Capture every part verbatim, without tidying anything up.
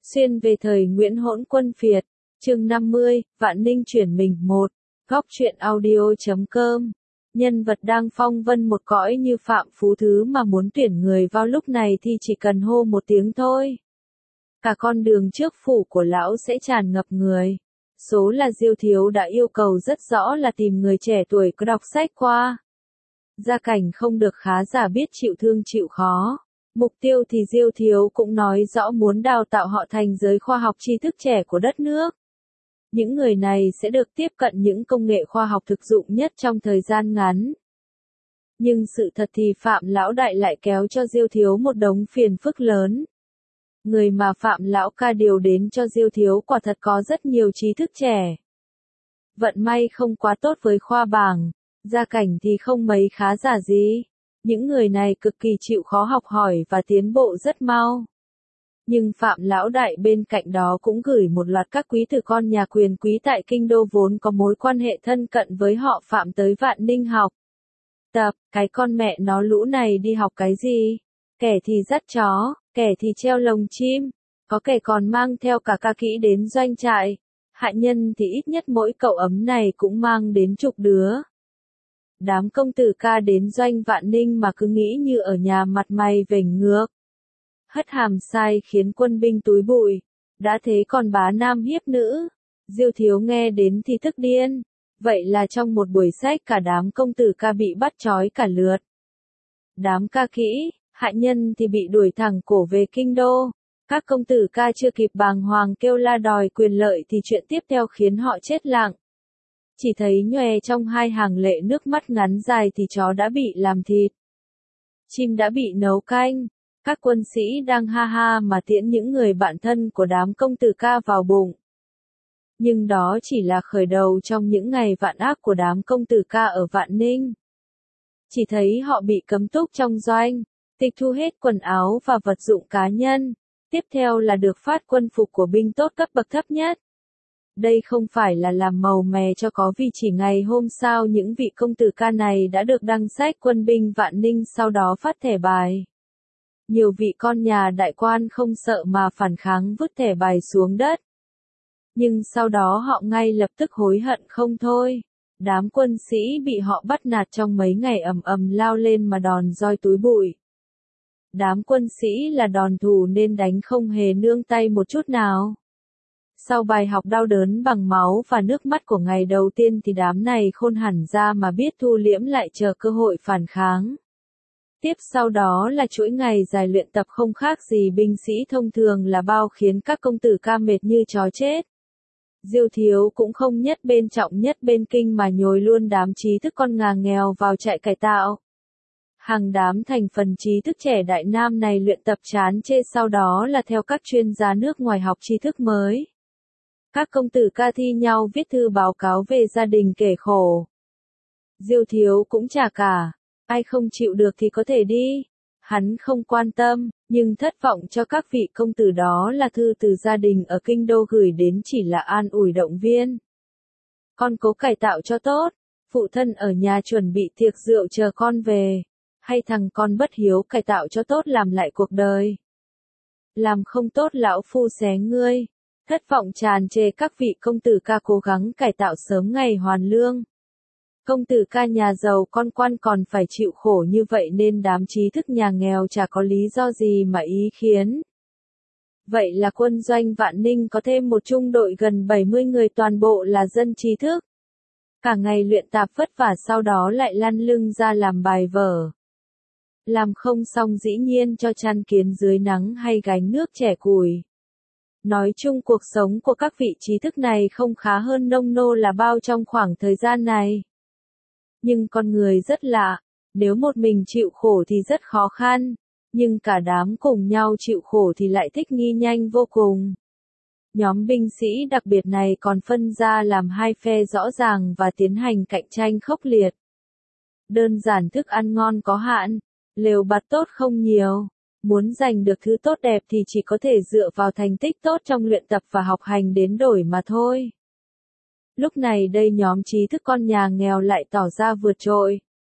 Xuyên về thời Nguyễn Hỗn Quân Phiệt, chương năm mươi, Vạn Ninh chuyển mình một, góc truyện audio chấm com. Nhân vật đang phong vân một cõi như Phạm Phú Thứ mà muốn tuyển người vào lúc này thì chỉ cần hô một tiếng thôi. Cả con đường trước phủ của lão sẽ tràn ngập người. Số là Diêu Thiếu đã yêu cầu rất rõ là tìm người trẻ tuổi có đọc sách qua. Gia cảnh không được khá giả biết chịu thương chịu khó. Mục tiêu thì Diêu Thiếu cũng nói rõ muốn đào tạo họ thành giới khoa học tri thức trẻ của đất nước. Những người này sẽ được tiếp cận những công nghệ khoa học thực dụng nhất trong thời gian ngắn. Nhưng sự thật thì Phạm Lão Đại lại kéo cho Diêu Thiếu một đống phiền phức lớn. Người mà Phạm Lão ca điều đến cho Diêu Thiếu quả thật có rất nhiều trí thức trẻ. Vận may không quá tốt với khoa bảng, gia cảnh thì không mấy khá giả gì. Những người này cực kỳ chịu khó học hỏi và tiến bộ rất mau. Nhưng Phạm Lão Đại bên cạnh đó cũng gửi một loạt các quý tử con nhà quyền quý tại Kinh Đô vốn có mối quan hệ thân cận với họ Phạm tới Vạn Ninh học. Tập, cái con mẹ nó lũ này đi học cái gì? Kẻ thì dắt chó, kẻ thì treo lồng chim, có kẻ còn mang theo cả ca kỹ đến doanh trại. Hạ nhân thì ít nhất mỗi cậu ấm này cũng mang đến chục đứa. Đám công tử ca đến doanh Vạn Ninh mà cứ nghĩ như ở nhà mặt mày vểnh ngược. Hất hàm sai khiến quân binh túi bụi, đã thế còn bá nam hiếp nữ. Diêu Thiếu nghe đến thì tức điên. Vậy là trong một buổi sách cả đám công tử ca bị bắt trói cả lượt. Đám ca kỹ, hạ nhân thì bị đuổi thẳng cổ về Kinh Đô. Các công tử ca chưa kịp bàng hoàng kêu la đòi quyền lợi thì chuyện tiếp theo khiến họ chết lặng. Chỉ thấy nhòe trong hai hàng lệ nước mắt ngắn dài thì chó đã bị làm thịt. Chim đã bị nấu canh. Các quân sĩ đang ha ha mà tiễn những người bạn thân của đám công tử ca vào bụng. Nhưng đó chỉ là khởi đầu trong những ngày vạn ác của đám công tử ca ở Vạn Ninh. Chỉ thấy họ bị cấm túc trong doanh, tịch thu hết quần áo và vật dụng cá nhân. Tiếp theo là được phát quân phục của binh tốt cấp bậc thấp nhất. Đây không phải là làm màu mè cho có vì chỉ ngày hôm sau những vị công tử ca này đã được đăng sách quân binh Vạn Ninh sau đó phát thẻ bài. Nhiều vị con nhà đại quan không sợ mà phản kháng vứt thẻ bài xuống đất. Nhưng sau đó họ ngay lập tức hối hận không thôi. Đám quân sĩ bị họ bắt nạt trong mấy ngày ầm ầm lao lên mà đòn roi túi bụi. Đám quân sĩ là đòn thủ nên đánh không hề nương tay một chút nào. Sau bài học đau đớn bằng máu và nước mắt của ngày đầu tiên thì đám này khôn hẳn ra mà biết thu liễm lại chờ cơ hội phản kháng. Tiếp sau đó là chuỗi ngày dài luyện tập không khác gì binh sĩ thông thường là bao khiến các công tử ca mệt như chó chết. Diêu Thiếu cũng không nhất bên trọng nhất bên kinh mà nhồi luôn đám trí thức con ngà nghèo vào trại cải tạo. Hàng đám thành phần trí thức trẻ Đại Nam này luyện tập chán chê sau đó là theo các chuyên gia nước ngoài học tri thức mới. Các công tử ca thi nhau viết thư báo cáo về gia đình kể khổ. Diêu Thiếu cũng chả cả. Ai không chịu được thì có thể đi. Hắn không quan tâm, nhưng thất vọng cho các vị công tử đó là thư từ gia đình ở Kinh Đô gửi đến chỉ là an ủi động viên. Con cố cải tạo cho tốt, phụ thân ở nhà chuẩn bị tiệc rượu chờ con về. Hay thằng con bất hiếu cải tạo cho tốt làm lại cuộc đời. Làm không tốt lão phu xé ngươi. Thất vọng tràn trề các vị công tử ca cố gắng cải tạo sớm ngày hoàn lương. Công tử ca nhà giàu con quan còn phải chịu khổ như vậy nên đám trí thức nhà nghèo chả có lý do gì mà ý kiến. Vậy là quân doanh Vạn Ninh có thêm một trung đội gần bảy mươi người toàn bộ là dân trí thức. Cả ngày luyện tập vất vả sau đó lại lăn lưng ra làm bài vở. Làm không xong dĩ nhiên cho chăn kiến dưới nắng hay gánh nước chẻ củi. Nói chung cuộc sống của các vị trí thức này không khá hơn nông nô là bao trong khoảng thời gian này. Nhưng con người rất lạ, nếu một mình chịu khổ thì rất khó khăn, nhưng cả đám cùng nhau chịu khổ thì lại thích nghi nhanh vô cùng. Nhóm binh sĩ đặc biệt này còn phân ra làm hai phe rõ ràng và tiến hành cạnh tranh khốc liệt. Đơn giản thức ăn ngon có hạn, lều bạt tốt không nhiều, muốn giành được thứ tốt đẹp thì chỉ có thể dựa vào thành tích tốt trong luyện tập và học hành đến đổi mà thôi. Lúc này đây nhóm trí thức con nhà nghèo lại tỏ ra vượt trội.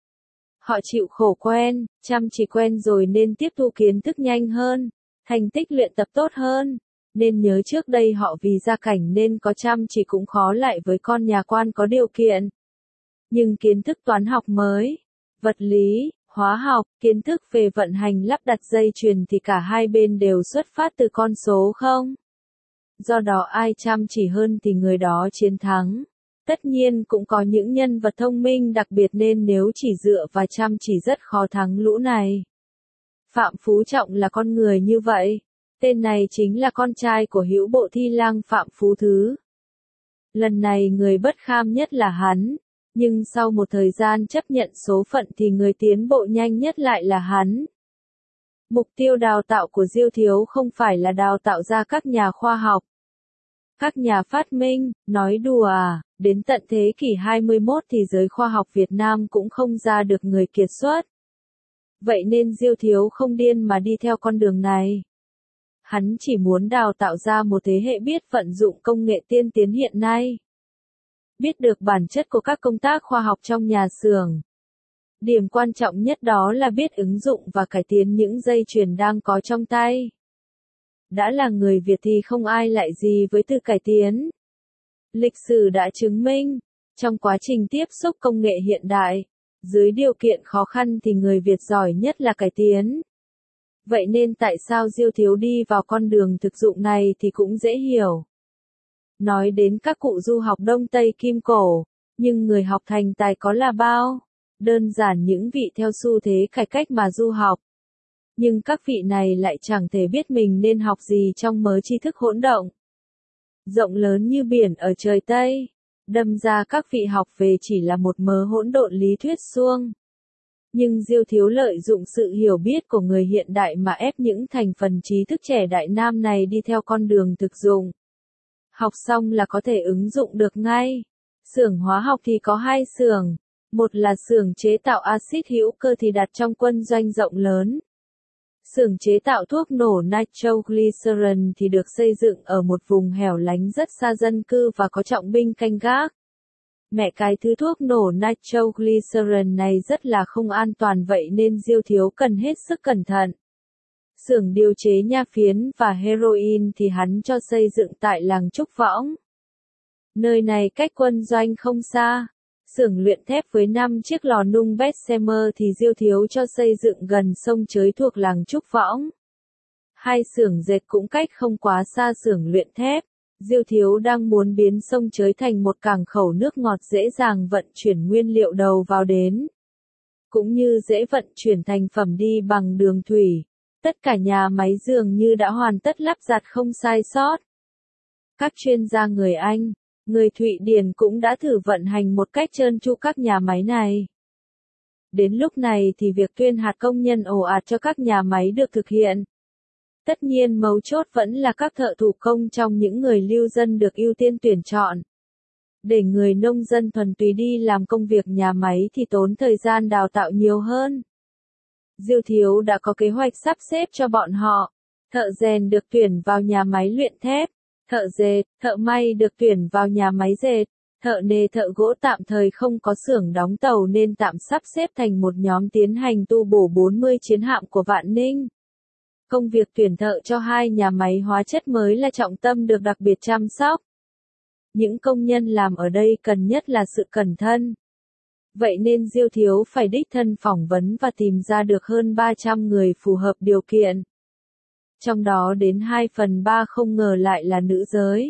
Họ chịu khổ quen, chăm chỉ quen rồi nên tiếp thu kiến thức nhanh hơn, thành tích luyện tập tốt hơn. Nên nhớ trước đây họ vì gia cảnh nên có chăm chỉ cũng khó lại với con nhà quan có điều kiện. Nhưng kiến thức toán học mới, vật lý, hóa học, kiến thức về vận hành lắp đặt dây chuyền thì cả hai bên đều xuất phát từ con số không. Do đó ai chăm chỉ hơn thì người đó chiến thắng. Tất nhiên cũng có những nhân vật thông minh đặc biệt nên nếu chỉ dựa vào chăm chỉ rất khó thắng lũ này. Phạm Phú Trọng là con người như vậy. Tên này chính là con trai của hữu bộ thi lang Phạm Phú Thứ. Lần này người bất kham nhất là hắn. Nhưng sau một thời gian chấp nhận số phận thì người tiến bộ nhanh nhất lại là hắn. Mục tiêu đào tạo của Diêu Thiếu không phải là đào tạo ra các nhà khoa học, các nhà phát minh, nói đùa à, đến tận thế kỷ hai mươi mốt thì giới khoa học Việt Nam cũng không ra được người kiệt xuất. Vậy nên Diêu Thiếu không điên mà đi theo con đường này. Hắn chỉ muốn đào tạo ra một thế hệ biết vận dụng công nghệ tiên tiến hiện nay. Biết được bản chất của các công tác khoa học trong nhà xưởng. Điểm quan trọng nhất đó là biết ứng dụng và cải tiến những dây chuyền đang có trong tay. Đã là người Việt thì không ai lại gì với từ cải tiến. Lịch sử đã chứng minh, trong quá trình tiếp xúc công nghệ hiện đại, dưới điều kiện khó khăn thì người Việt giỏi nhất là cải tiến. Vậy nên tại sao Diêu Thiếu đi vào con đường thực dụng này thì cũng dễ hiểu. Nói đến các cụ du học Đông Tây Kim Cổ, nhưng người học thành tài có là bao? Đơn giản những vị theo xu thế cải cách mà du học. Nhưng các vị này lại chẳng thể biết mình nên học gì trong mớ tri thức hỗn động. Rộng lớn như biển ở trời Tây, đâm ra các vị học về chỉ là một mớ hỗn độn lý thuyết suông. Nhưng Diêu Thiếu lợi dụng sự hiểu biết của người hiện đại mà ép những thành phần trí thức trẻ Đại Nam này đi theo con đường thực dụng. Học xong là có thể ứng dụng được ngay. Xưởng hóa học thì có hai xưởng, một là xưởng chế tạo axit hữu cơ thì đặt trong quân doanh rộng lớn. Xưởng chế tạo thuốc nổ nitroglycerin thì được xây dựng ở một vùng hẻo lánh rất xa dân cư và có trọng binh canh gác. Mẹ cái thứ thuốc nổ nitroglycerin này rất là không an toàn vậy nên Diêu Thiếu cần hết sức cẩn thận. Xưởng điều chế nha phiến và heroin thì hắn cho xây dựng tại làng Trúc Võng. Nơi này cách quân doanh không xa. Xưởng luyện thép với năm chiếc lò nung Bessemer thì Diêu Thiếu cho xây dựng gần sông Chới thuộc làng Trúc Võng. Hai xưởng dệt cũng cách không quá xa xưởng luyện thép. Diêu Thiếu đang muốn biến sông Chới thành một cảng khẩu nước ngọt dễ dàng vận chuyển nguyên liệu đầu vào đến. Cũng như dễ vận chuyển thành phẩm đi bằng đường thủy. Tất cả nhà máy dường như đã hoàn tất lắp đặt không sai sót. Các chuyên gia người Anh, người Thụy Điển cũng đã thử vận hành một cách trơn tru các nhà máy này. Đến lúc này thì việc tuyển hạt công nhân ồ ạt cho các nhà máy được thực hiện. Tất nhiên mấu chốt vẫn là các thợ thủ công trong những người lưu dân được ưu tiên tuyển chọn. Để người nông dân thuần túy đi làm công việc nhà máy thì tốn thời gian đào tạo nhiều hơn. Diêu Thiếu đã có kế hoạch sắp xếp cho bọn họ. Thợ rèn được tuyển vào nhà máy luyện thép. Thợ dệt, thợ may được tuyển vào nhà máy dệt. Thợ nề thợ gỗ tạm thời không có xưởng đóng tàu nên tạm sắp xếp thành một nhóm tiến hành tu bổ bốn mươi chiến hạm của Vạn Ninh. Công việc tuyển thợ cho hai nhà máy hóa chất mới là trọng tâm được đặc biệt chăm sóc. Những công nhân làm ở đây cần nhất là sự cẩn thận. Vậy nên Diêu Thiếu phải đích thân phỏng vấn và tìm ra được hơn ba trăm người phù hợp điều kiện. Trong đó đến hai phần ba không ngờ lại là nữ giới.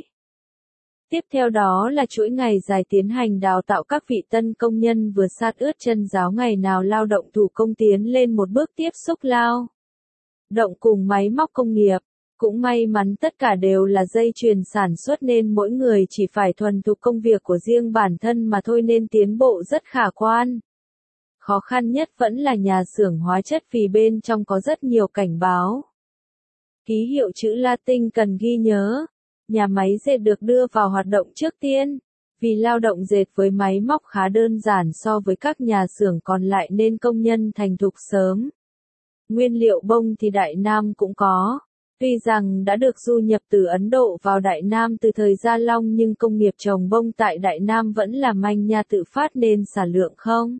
Tiếp theo đó là chuỗi ngày dài tiến hành đào tạo các vị tân công nhân vừa sát ướt chân giáo ngày nào lao động thủ công tiến lên một bước tiếp xúc lao động cùng máy móc công nghiệp. Cũng may mắn tất cả đều là dây chuyền sản xuất nên mỗi người chỉ phải thuần thục công việc của riêng bản thân mà thôi nên tiến bộ rất khả quan. Khó khăn nhất vẫn là nhà xưởng hóa chất vì bên trong có rất nhiều cảnh báo. Ký hiệu chữ Latin cần ghi nhớ. Nhà máy dệt được đưa vào hoạt động trước tiên. Vì lao động dệt với máy móc khá đơn giản so với các nhà xưởng còn lại nên công nhân thành thục sớm. Nguyên liệu bông thì Đại Nam cũng có. Tuy rằng đã được du nhập từ Ấn Độ vào Đại Nam từ thời Gia Long nhưng công nghiệp trồng bông tại Đại Nam vẫn là manh nha tự phát nên sản lượng không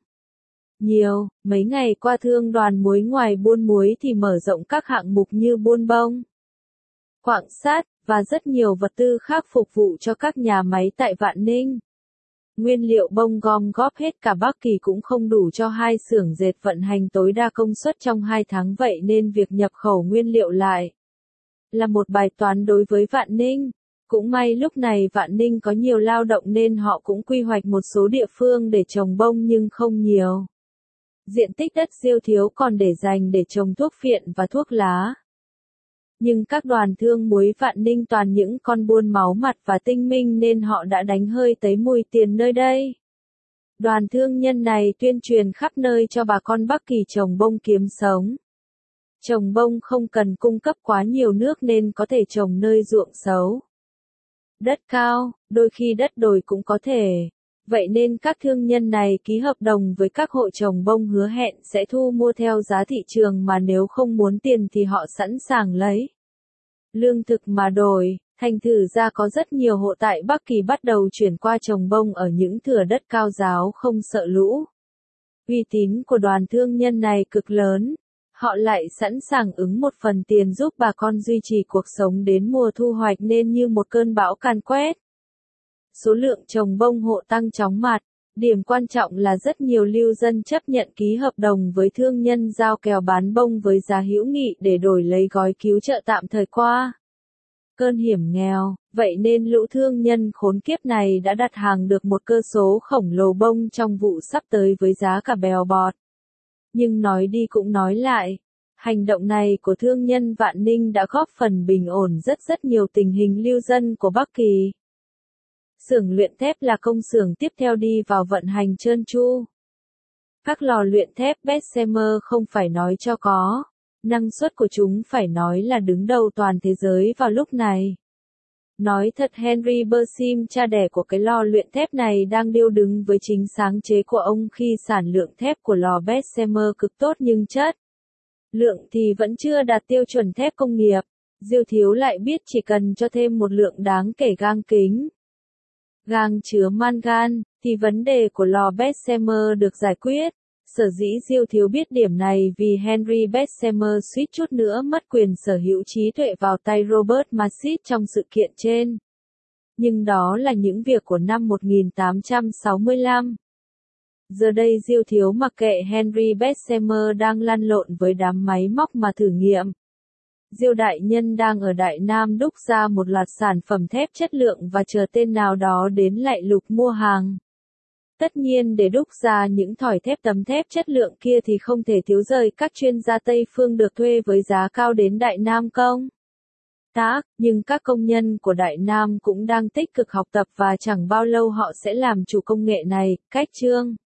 nhiều. Mấy ngày qua thương đoàn muối ngoài buôn muối thì mở rộng các hạng mục như buôn bông, quặng sắt, và rất nhiều vật tư khác phục vụ cho các nhà máy tại Vạn Ninh. Nguyên liệu bông gom góp hết cả Bắc Kỳ cũng không đủ cho hai xưởng dệt vận hành tối đa công suất trong hai tháng, vậy nên việc nhập khẩu nguyên liệu lại là một bài toán đối với Vạn Ninh. Cũng may lúc này Vạn Ninh có nhiều lao động nên họ cũng quy hoạch một số địa phương để trồng bông nhưng không nhiều. Diện tích đất Diêu thiếu còn để dành để trồng thuốc phiện và thuốc lá. Nhưng các đoàn thương muối Vạn Ninh toàn những con buôn máu mặt và tinh minh nên họ đã đánh hơi tấy mùi tiền nơi đây. Đoàn thương nhân này tuyên truyền khắp nơi cho bà con Bắc Kỳ trồng bông kiếm sống. Trồng bông không cần cung cấp quá nhiều nước nên có thể trồng nơi ruộng xấu. Đất cao, đôi khi đất đồi cũng có thể. Vậy nên các thương nhân này ký hợp đồng với các hộ trồng bông hứa hẹn sẽ thu mua theo giá thị trường, mà nếu không muốn tiền thì họ sẵn sàng lấy lương thực mà đổi. Thành thử ra có rất nhiều hộ tại Bắc Kỳ bắt đầu chuyển qua trồng bông ở những thửa đất cao ráo không sợ lũ. Uy tín của đoàn thương nhân này cực lớn. Họ lại sẵn sàng ứng một phần tiền giúp bà con duy trì cuộc sống đến mùa thu hoạch nên như một cơn bão càn quét. Số lượng trồng bông hộ tăng chóng mặt. Điểm quan trọng là rất nhiều lưu dân chấp nhận ký hợp đồng với thương nhân giao kèo bán bông với giá hữu nghị để đổi lấy gói cứu trợ tạm thời qua cơn hiểm nghèo. Vậy nên lũ thương nhân khốn kiếp này đã đặt hàng được một cơ số khổng lồ bông trong vụ sắp tới với giá cả bèo bọt. Nhưng nói đi cũng nói lại, hành động này của thương nhân Vạn Ninh đã góp phần bình ổn rất rất nhiều tình hình lưu dân của Bắc Kỳ. Xưởng luyện thép là công xưởng tiếp theo đi vào vận hành trơn tru. Các lò luyện thép Bessemer không phải nói cho có, năng suất của chúng phải nói là đứng đầu toàn thế giới vào lúc này. Nói thật, Henry Bersim, cha đẻ của cái lò luyện thép này, đang điêu đứng với chính sáng chế của ông khi sản lượng thép của lò Bessemer cực tốt nhưng chất lượng thì vẫn chưa đạt tiêu chuẩn thép công nghiệp. Diêu thiếu lại biết chỉ cần cho thêm một lượng đáng kể gang kính, gang chứa mangan, thì vấn đề của lò Bessemer được giải quyết. Sở dĩ Diêu thiếu biết điểm này vì Henry Bessemer suýt chút nữa mất quyền sở hữu trí tuệ vào tay Robert Massit trong sự kiện trên. Nhưng đó là những việc của năm một nghìn tám trăm sáu mươi lăm. Giờ đây Diêu thiếu mặc kệ Henry Bessemer đang lăn lộn với đám máy móc mà thử nghiệm. Diêu đại nhân đang ở Đại Nam đúc ra một loạt sản phẩm thép chất lượng và chờ tên nào đó đến lại lục mua hàng. Tất nhiên để đúc ra những thỏi thép tấm thép chất lượng kia thì không thể thiếu rời các chuyên gia Tây Phương được thuê với giá cao đến Đại Nam công tác, nhưng các công nhân của Đại Nam cũng đang tích cực học tập và chẳng bao lâu họ sẽ làm chủ công nghệ này. Cách chương